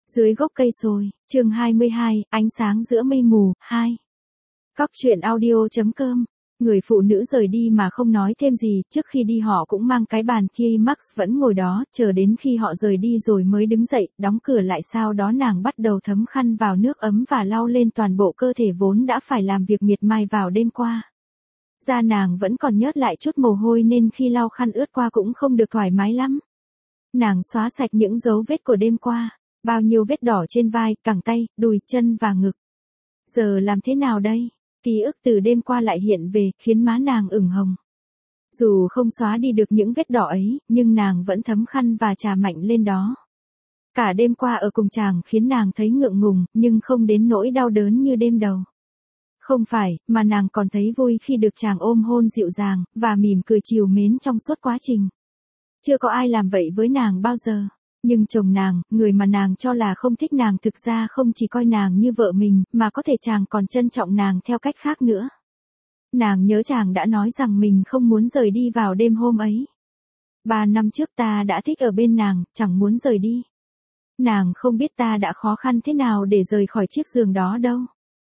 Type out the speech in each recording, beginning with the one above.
Dưới gốc cây sồi, chương 22, ánh sáng giữa mây mù, 2. Cóc truyện audio.com. Người phụ nữ rời đi mà không nói thêm gì, trước khi đi họ cũng mang cái bàn kia, Max vẫn ngồi đó, chờ đến khi họ rời đi rồi mới đứng dậy, đóng cửa lại, sau đó nàng bắt đầu thấm khăn vào nước ấm và lau lên toàn bộ cơ thể vốn đã phải làm việc miệt mài vào đêm qua. Da nàng vẫn còn nhớt lại chút mồ hôi nên khi lau khăn ướt qua cũng không được thoải mái lắm. Nàng xóa sạch những dấu vết của đêm qua, bao nhiêu vết đỏ trên vai, cẳng tay, đùi, chân và ngực. Giờ làm thế nào đây? Ký ức từ đêm qua lại hiện về, khiến má nàng ửng hồng. Dù không xóa đi được những vết đỏ ấy, nhưng nàng vẫn thấm khăn và chà mạnh lên đó. Cả đêm qua ở cùng chàng khiến nàng thấy ngượng ngùng, nhưng không đến nỗi đau đớn như đêm đầu. Không phải, mà nàng còn thấy vui khi được chàng ôm hôn dịu dàng, và mỉm cười trìu mến trong suốt quá trình. Chưa có ai làm vậy với nàng bao giờ. Nhưng chồng nàng, người mà nàng cho là không thích nàng, thực ra không chỉ coi nàng như vợ mình, mà có thể chàng còn trân trọng nàng theo cách khác nữa. Nàng nhớ chàng đã nói rằng mình không muốn rời đi vào đêm hôm ấy. 3 năm trước ta đã thích ở bên nàng, chẳng muốn rời đi. Nàng không biết ta đã khó khăn thế nào để rời khỏi chiếc giường đó đâu.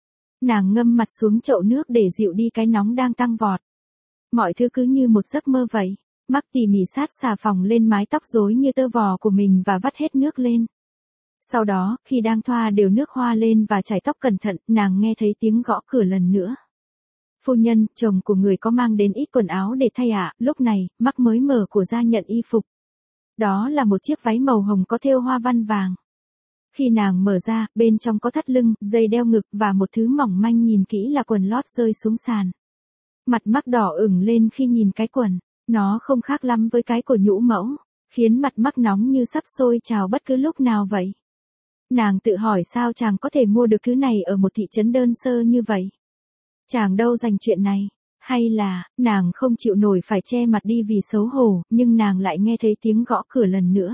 Nàng ngâm mặt xuống chậu nước để dịu đi cái nóng đang tăng vọt. Mọi thứ cứ như một giấc mơ vậy. Max tỉ mỉ sát xà phòng lên mái tóc rối như tơ vò của mình và vắt hết nước lên. Sau đó, khi đang thoa đều nước hoa lên và chải tóc cẩn thận, nàng nghe thấy tiếng gõ cửa lần nữa. Phu nhân, chồng của người có mang đến ít quần áo để thay ạ? Lúc này, Max mới mở của ra nhận y phục. Đó là một chiếc váy màu hồng có thêu hoa văn vàng. Khi nàng mở ra, bên trong có thắt lưng, dây đeo ngực và một thứ mỏng manh, nhìn kỹ là quần lót rơi xuống sàn. Mặt Max đỏ ửng lên khi nhìn cái quần. Nó không khác lắm với cái của nhũ mẫu, khiến mặt Max nóng như sắp sôi trào bất cứ lúc nào vậy. Nàng tự hỏi sao chàng có thể mua được thứ này ở một thị trấn đơn sơ như vậy. Chàng đâu dành chuyện này, hay là, nàng không chịu nổi phải che mặt đi vì xấu hổ, nhưng nàng lại nghe thấy tiếng gõ cửa lần nữa.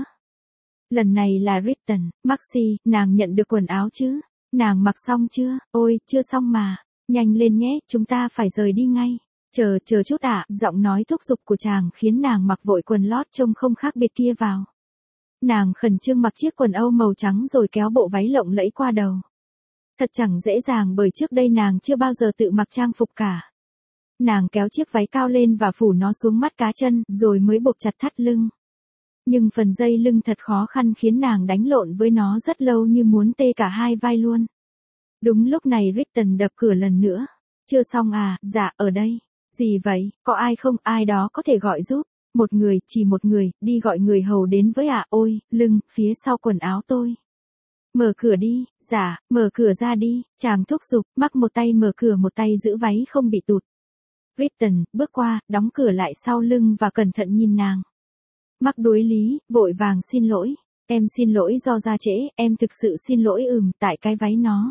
Lần này là Ripton. Maxi, nàng nhận được quần áo chứ? Nàng mặc xong chưa? Ôi, chưa xong mà. Nhanh lên nhé, chúng ta phải rời đi ngay. Chờ chút ạ, giọng nói thúc giục của chàng khiến nàng mặc vội quần lót trông không khác biệt kia vào. Nàng khẩn trương mặc chiếc quần âu màu trắng rồi kéo bộ váy lộng lẫy qua đầu. Thật chẳng dễ dàng bởi trước đây nàng chưa bao giờ tự mặc trang phục cả. Nàng kéo chiếc váy cao lên và phủ nó xuống mắt cá chân, rồi mới buộc chặt thắt lưng. Nhưng phần dây lưng thật khó khăn khiến nàng đánh lộn với nó rất lâu như muốn tê cả hai vai luôn. Đúng lúc này Ripton đập cửa lần nữa. Chưa xong à? Dạ, ở đây. Gì vậy, có ai không? Ai đó có thể gọi giúp. Một người, chỉ một người, đi gọi người hầu đến với ạ. Ôi, lưng, phía sau quần áo tôi. Mở cửa đi. Dạ, mở cửa ra đi. Chàng thúc giục, Max một tay mở cửa một tay giữ váy không bị tụt. Ripton bước qua, đóng cửa lại sau lưng và cẩn thận nhìn nàng. Max đối lý, vội vàng xin lỗi. Em xin lỗi do ra trễ, em thực sự xin lỗi tại cái váy nó.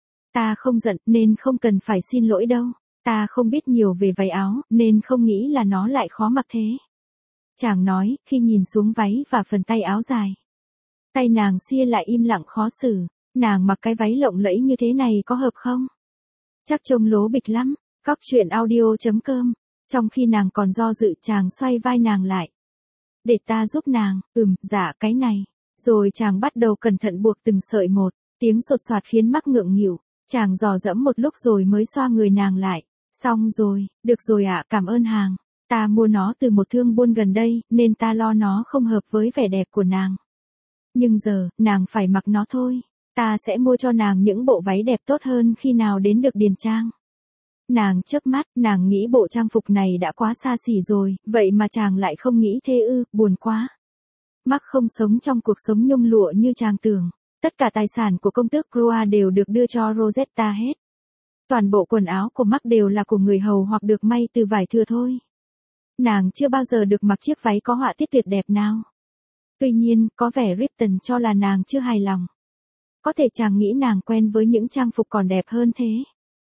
Ta không giận nên không cần phải xin lỗi đâu. Ta không biết nhiều về váy áo, nên không nghĩ là nó lại khó mặc thế. Chàng nói, khi nhìn xuống váy và phần tay áo dài. Tay nàng xia lại im lặng khó xử. Nàng mặc cái váy lộng lẫy như thế này có hợp không? Chắc trông lố bịch lắm. Cóc truyện audio.com. Trong khi nàng còn do dự, chàng xoay vai nàng lại. Để ta giúp nàng. Dạ, cái này. Rồi chàng bắt đầu cẩn thận buộc từng sợi một. Tiếng sột soạt khiến Max ngượng nghịu. Chàng dò dẫm một lúc rồi mới xoa người nàng lại. Xong rồi, được rồi ạ, cảm ơn hàng. Ta mua nó từ một thương buôn gần đây, nên ta lo nó không hợp với vẻ đẹp của nàng. Nhưng giờ, nàng phải mặc nó thôi. Ta sẽ mua cho nàng những bộ váy đẹp tốt hơn khi nào đến được điền trang. Nàng chớp mắt, nàng nghĩ bộ trang phục này đã quá xa xỉ rồi, vậy mà chàng lại không nghĩ thế ư, buồn quá. Max không sống trong cuộc sống nhung lụa như chàng tưởng. Tất cả tài sản của công tước Croa đều được đưa cho Rosetta hết. Toàn bộ quần áo của Max đều là của người hầu hoặc được may từ vải thừa thôi. Nàng chưa bao giờ được mặc chiếc váy có họa tiết tuyệt đẹp nào. Tuy nhiên, có vẻ Ripton cho là nàng chưa hài lòng. Có thể chàng nghĩ nàng quen với những trang phục còn đẹp hơn thế.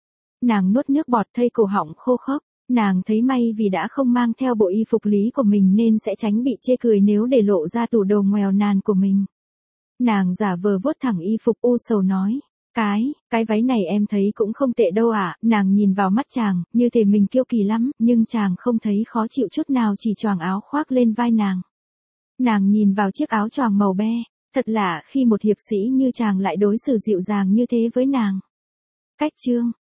Nàng nuốt nước bọt thay cổ họng khô khốc. Nàng thấy may vì đã không mang theo bộ y phục lý của mình nên sẽ tránh bị chê cười nếu để lộ ra tủ đồ nghèo nàn của mình. Nàng giả vờ vuốt thẳng y phục u sầu nói. Cái váy này em thấy cũng không tệ đâu ạ. Nàng nhìn vào mắt chàng, như thể mình kiêu kỳ lắm, nhưng chàng không thấy khó chịu chút nào, chỉ choàng áo khoác lên vai nàng. Nàng nhìn vào chiếc áo choàng màu be. Thật lạ khi một hiệp sĩ như chàng lại đối xử dịu dàng như thế với nàng. Cách chương